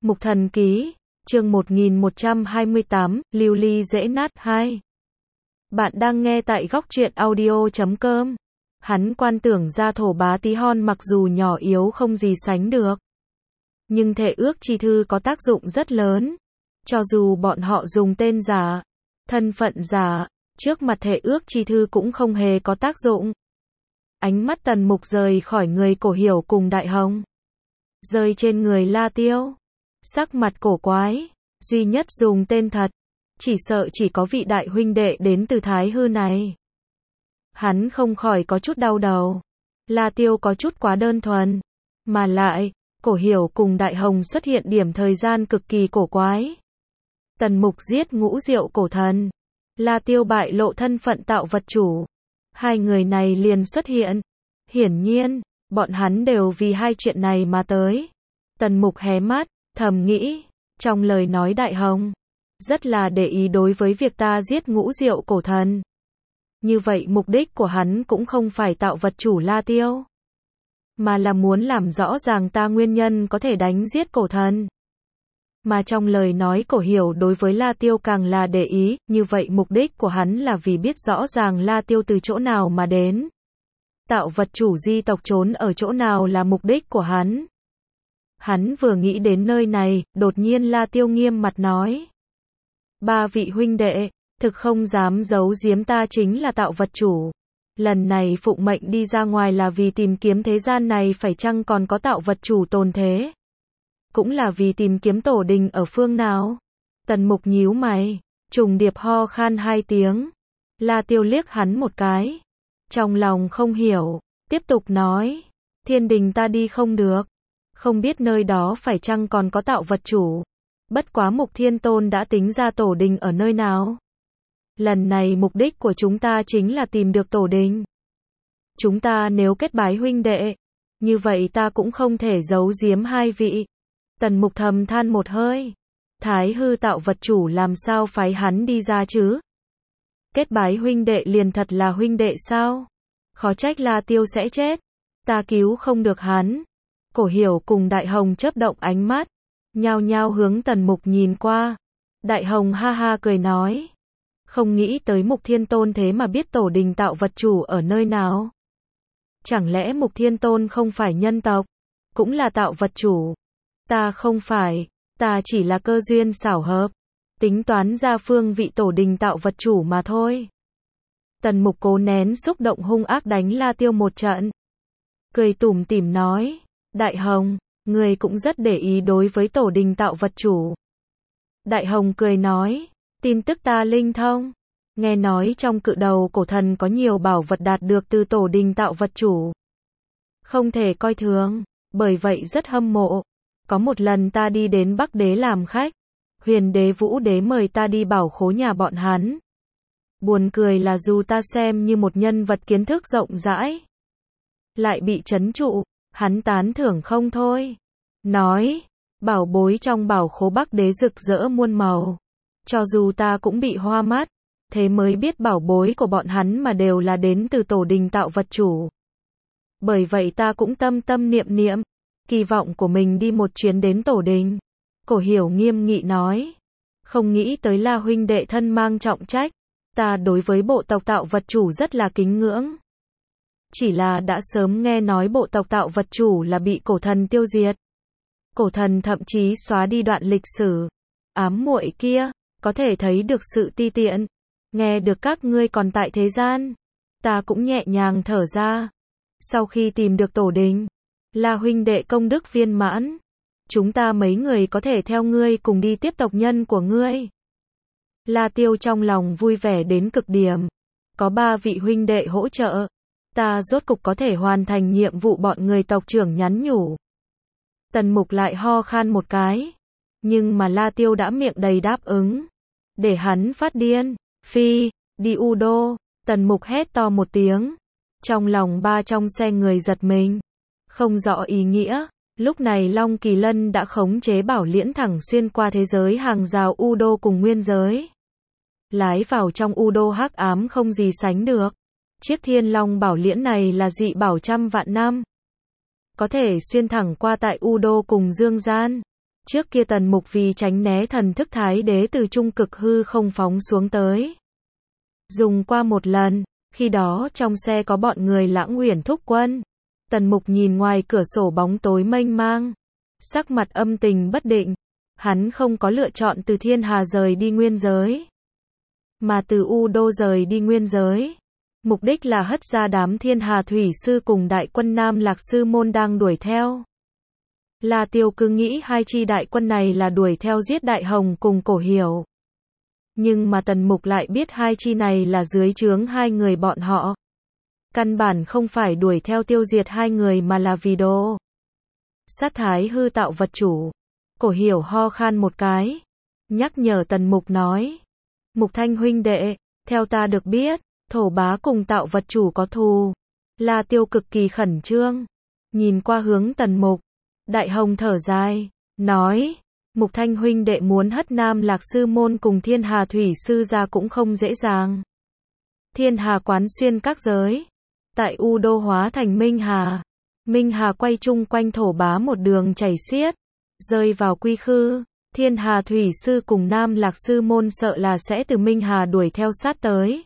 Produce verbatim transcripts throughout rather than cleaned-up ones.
Mục Thần Ký, chương một nghìn một trăm hai mươi tám, lưu ly dễ nát hai. Bạn đang nghe tại góc truyện audio chấm com. Hắn quan tưởng ra Thổ Bá Tí Hon mặc dù nhỏ yếu không gì sánh được, nhưng thể ước chi thư có tác dụng rất lớn. Cho dù bọn họ dùng tên giả, thân phận giả, trước mặt thể ước chi thư cũng không hề có tác dụng. Ánh mắt Tần Mục rời khỏi người Cổ Hiểu cùng Đại Hồng, rơi trên người La Tiêu. Sắc mặt cổ quái, duy nhất dùng tên thật, chỉ sợ chỉ có vị đại huynh đệ đến từ Thái Hư này. Hắn không khỏi có chút đau đầu. La Tiêu có chút quá đơn thuần, mà lại, Cổ Hiểu cùng Đại Hồng xuất hiện điểm thời gian cực kỳ cổ quái. Tần Mục giết Ngũ Diệu cổ thần, La Tiêu bại lộ thân phận tạo vật chủ, hai người này liền xuất hiện. Hiển nhiên, bọn hắn đều vì hai chuyện này mà tới. Tần Mục hé mắt, thầm nghĩ, trong lời nói Đại Hồng rất là để ý đối với việc ta giết Ngũ Diệu cổ thần. Như vậy mục đích của hắn cũng không phải tạo vật chủ La Tiêu, mà là muốn làm rõ ràng ta nguyên nhân có thể đánh giết cổ thần. Mà trong lời nói Cổ Hiểu đối với La Tiêu càng là để ý, như vậy mục đích của hắn là vì biết rõ ràng La Tiêu từ chỗ nào mà đến. Tạo vật chủ di tộc trốn ở chỗ nào là mục đích của hắn. Hắn vừa nghĩ đến nơi này, đột nhiên La Tiêu nghiêm mặt nói. Ba vị huynh đệ, thực không dám giấu giếm ta chính là tạo vật chủ. Lần này phụng mệnh đi ra ngoài là vì tìm kiếm thế gian này phải chăng còn có tạo vật chủ tồn thế. Cũng là vì tìm kiếm tổ đình ở phương nào. Tần Mục nhíu mày, trùng điệp ho khan hai tiếng. La Tiêu liếc hắn một cái, trong lòng không hiểu, tiếp tục nói. Thiên đình ta đi không được, không biết nơi đó phải chăng còn có tạo vật chủ. Bất quá Mục Thiên Tôn đã tính ra tổ đình ở nơi nào. Lần này mục đích của chúng ta chính là tìm được tổ đình. Chúng ta nếu kết bái huynh đệ, như vậy ta cũng không thể giấu giếm hai vị. Tần Mục thầm than một hơi. Thái Hư tạo vật chủ làm sao phái hắn đi ra chứ? Kết bái huynh đệ liền thật là huynh đệ sao? Khó trách La Tiêu sẽ chết. Ta cứu không được hắn. Cổ Hiểu cùng Đại Hồng chớp động ánh mắt, nhao nhao hướng Tần Mục nhìn qua. Đại Hồng ha ha cười nói. Không nghĩ tới Mục Thiên Tôn thế mà biết tổ đình tạo vật chủ ở nơi nào. Chẳng lẽ Mục Thiên Tôn không phải nhân tộc, cũng là tạo vật chủ? Ta không phải, ta chỉ là cơ duyên xảo hợp, tính toán ra phương vị tổ đình tạo vật chủ mà thôi. Tần Mục cố nén xúc động hung ác đánh La Tiêu một trận. Cười tủm tỉm nói, Đại Hồng, người cũng rất để ý đối với tổ đình tạo vật chủ. Đại Hồng cười nói, tin tức ta linh thông, nghe nói trong cự đầu cổ thần có nhiều bảo vật đạt được từ tổ đình tạo vật chủ. Không thể coi thường, bởi vậy rất hâm mộ. Có một lần ta đi đến Bắc Đế làm khách, Huyền Đế Vũ Đế mời ta đi bảo khố nhà bọn hắn. Buồn cười là dù ta xem như một nhân vật kiến thức rộng rãi, lại bị trấn trụ, hắn tán thưởng không thôi. Nói, bảo bối trong bảo khố Bắc Đế rực rỡ muôn màu. Cho dù ta cũng bị hoa mắt, thế mới biết bảo bối của bọn hắn mà đều là đến từ tổ đình tạo vật chủ. Bởi vậy ta cũng tâm tâm niệm niệm, kỳ vọng của mình đi một chuyến đến tổ đình. Cổ Hiểu nghiêm nghị nói. Không nghĩ tới La huynh đệ thân mang trọng trách. Ta đối với bộ tộc tạo vật chủ rất là kính ngưỡng. Chỉ là đã sớm nghe nói bộ tộc tạo vật chủ là bị cổ thần tiêu diệt. Cổ thần thậm chí xóa đi đoạn lịch sử. Ám muội kia, có thể thấy được sự ti tiện. Nghe được các ngươi còn tại thế gian, ta cũng nhẹ nhàng thở ra. Sau khi tìm được tổ đình, La huynh đệ công đức viên mãn, chúng ta mấy người có thể theo ngươi cùng đi tiếp tộc nhân của ngươi. La Tiêu trong lòng vui vẻ đến cực điểm. Có ba vị huynh đệ hỗ trợ, ta rốt cục có thể hoàn thành nhiệm vụ bọn người tộc trưởng nhắn nhủ. Tần Mục lại ho khan một cái, nhưng mà La Tiêu đã miệng đầy đáp ứng. Để hắn phát điên, phi, đi U Đô. Tần Mục hét to một tiếng. Trong lòng ba trong xe người giật mình, không rõ ý nghĩa. Lúc này Long Kỳ Lân đã khống chế bảo liễn thẳng xuyên qua thế giới hàng rào U Đô cùng nguyên giới, lái vào trong U Đô hắc ám không gì sánh được. Chiếc Thiên Long bảo liễn này là dị bảo trăm vạn năm, có thể xuyên thẳng qua tại U Đô cùng Dương Gian. Trước kia Tần Mục vì tránh né thần thức Thái Đế từ trung cực hư không phóng xuống tới. Dùng qua một lần, khi đó trong xe có bọn người Lãng Uyển thúc quân. Tần Mục nhìn ngoài cửa sổ bóng tối mênh mang, sắc mặt âm tình bất định. Hắn không có lựa chọn từ Thiên Hà rời đi nguyên giới, mà từ U Đô rời đi nguyên giới. Mục đích là hất ra đám Thiên Hà Thủy Sư cùng đại quân Nam Lạc Sư Môn đang đuổi theo. La Tiêu cứ nghĩ hai chi đại quân này là đuổi theo giết Đại Hồng cùng Cổ Hiểu. Nhưng mà Tần Mục lại biết hai chi này là dưới trướng hai người bọn họ. Căn bản không phải đuổi theo tiêu diệt hai người mà là vì đồ sát Thái hư tạo vật chủ. Cổ Hiểu ho khan một cái, nhắc nhở Tần Mục nói. Mục Thanh huynh đệ, theo ta được biết, Thổ Bá cùng tạo vật chủ có thù. La Tiêu cực kỳ khẩn trương, nhìn qua hướng Tần Mục. Đại Hồng thở dài, nói. Mục Thanh huynh đệ muốn hất Nam Lạc Sư Môn cùng Thiên Hà Thủy Sư ra cũng không dễ dàng. Thiên Hà quán xuyên các giới, tại U Đô hóa thành Minh Hà. Minh Hà quay chung quanh Thổ Bá một đường chảy xiết, rơi vào quy khư. Thiên Hà Thủy Sư cùng Nam Lạc Sư Môn sợ là sẽ từ Minh Hà đuổi theo sát tới.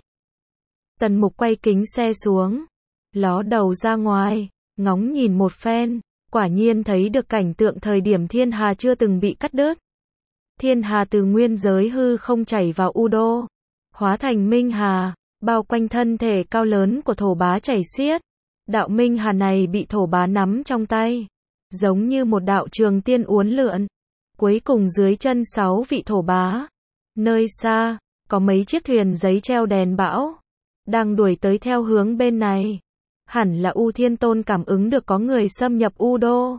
Tần Mục quay kính xe xuống, ló đầu ra ngoài, ngóng nhìn một phen, quả nhiên thấy được cảnh tượng thời điểm Thiên Hà chưa từng bị cắt đứt. Thiên Hà từ nguyên giới hư không chảy vào U Đô, hóa thành Minh Hà, bao quanh thân thể cao lớn của Thổ Bá chảy xiết. Đạo Minh Hà này bị Thổ Bá nắm trong tay, giống như một đạo trường tiên uốn lượn. Cuối cùng dưới chân sáu vị Thổ Bá, nơi xa, có mấy chiếc thuyền giấy treo đèn bão, đang đuổi tới theo hướng bên này. Hẳn là U Thiên Tôn cảm ứng được có người xâm nhập U Đô.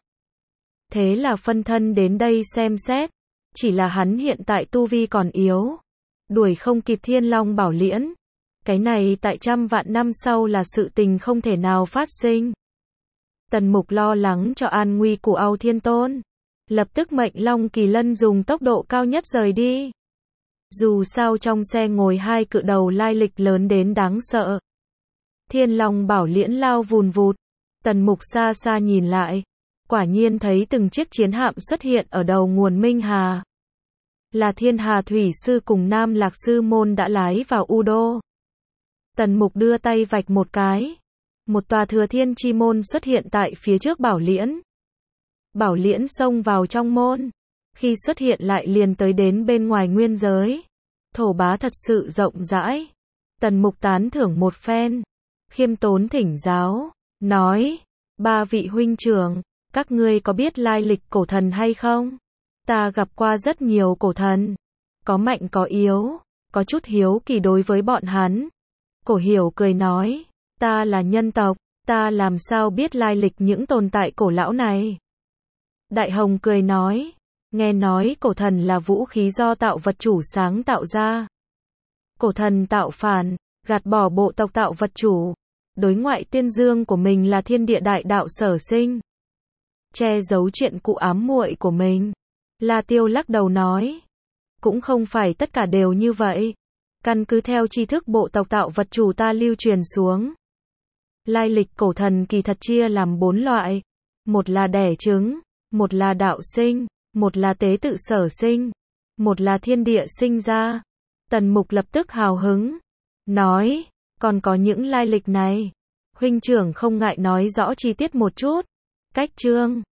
Thế là phân thân đến đây xem xét. Chỉ là hắn hiện tại tu vi còn yếu, đuổi không kịp Thiên Long Bảo Liễn. Cái này tại trăm vạn năm sau là sự tình không thể nào phát sinh. Tần Mục lo lắng cho an nguy của Ao Thiên Tôn, lập tức mệnh Long Kỳ Lân dùng tốc độ cao nhất rời đi. Dù sao trong xe ngồi hai cự đầu lai lịch lớn đến đáng sợ. Thiên Long Bảo Liễn lao vùn vụt. Tần Mục xa xa nhìn lại, quả nhiên thấy từng chiếc chiến hạm xuất hiện ở đầu nguồn Minh Hà. Là Thiên Hà Thủy Sư cùng Nam Lạc Sư Môn đã lái vào U Đô. Tần Mục đưa tay vạch một cái, một tòa Thừa Thiên Chi Môn xuất hiện tại phía trước Bảo Liễn. Bảo Liễn xông vào trong môn, khi xuất hiện lại liền tới đến bên ngoài nguyên giới. Thổ Bá thật sự rộng rãi. Tần Mục tán thưởng một phen, khiêm tốn thỉnh giáo, nói, ba vị huynh trưởng, các ngươi có biết lai lịch cổ thần hay không? Ta gặp qua rất nhiều cổ thần, có mạnh có yếu, có chút hiếu kỳ đối với bọn hắn. Cổ Hiểu cười nói, ta là nhân tộc, ta làm sao biết lai lịch những tồn tại cổ lão này? Đại Hồng cười nói, nghe nói cổ thần là vũ khí do tạo vật chủ sáng tạo ra. Cổ thần tạo phản, gạt bỏ bộ tộc tạo vật chủ, đối ngoại tuyên dương của mình là thiên địa đại đạo sở sinh, che giấu chuyện cũ ám muội của mình. La Tiêu lắc đầu nói, cũng không phải tất cả đều như vậy. Căn cứ theo tri thức bộ tộc tạo vật chủ ta lưu truyền xuống, lai lịch cổ thần kỳ thật chia làm bốn loại. Một là đẻ trứng, một là đạo sinh, một là tế tự sở sinh, một là thiên địa sinh ra. Tần Mục lập tức hào hứng, nói, còn có những lai lịch này, huynh trưởng không ngại nói rõ chi tiết một chút. Cách chương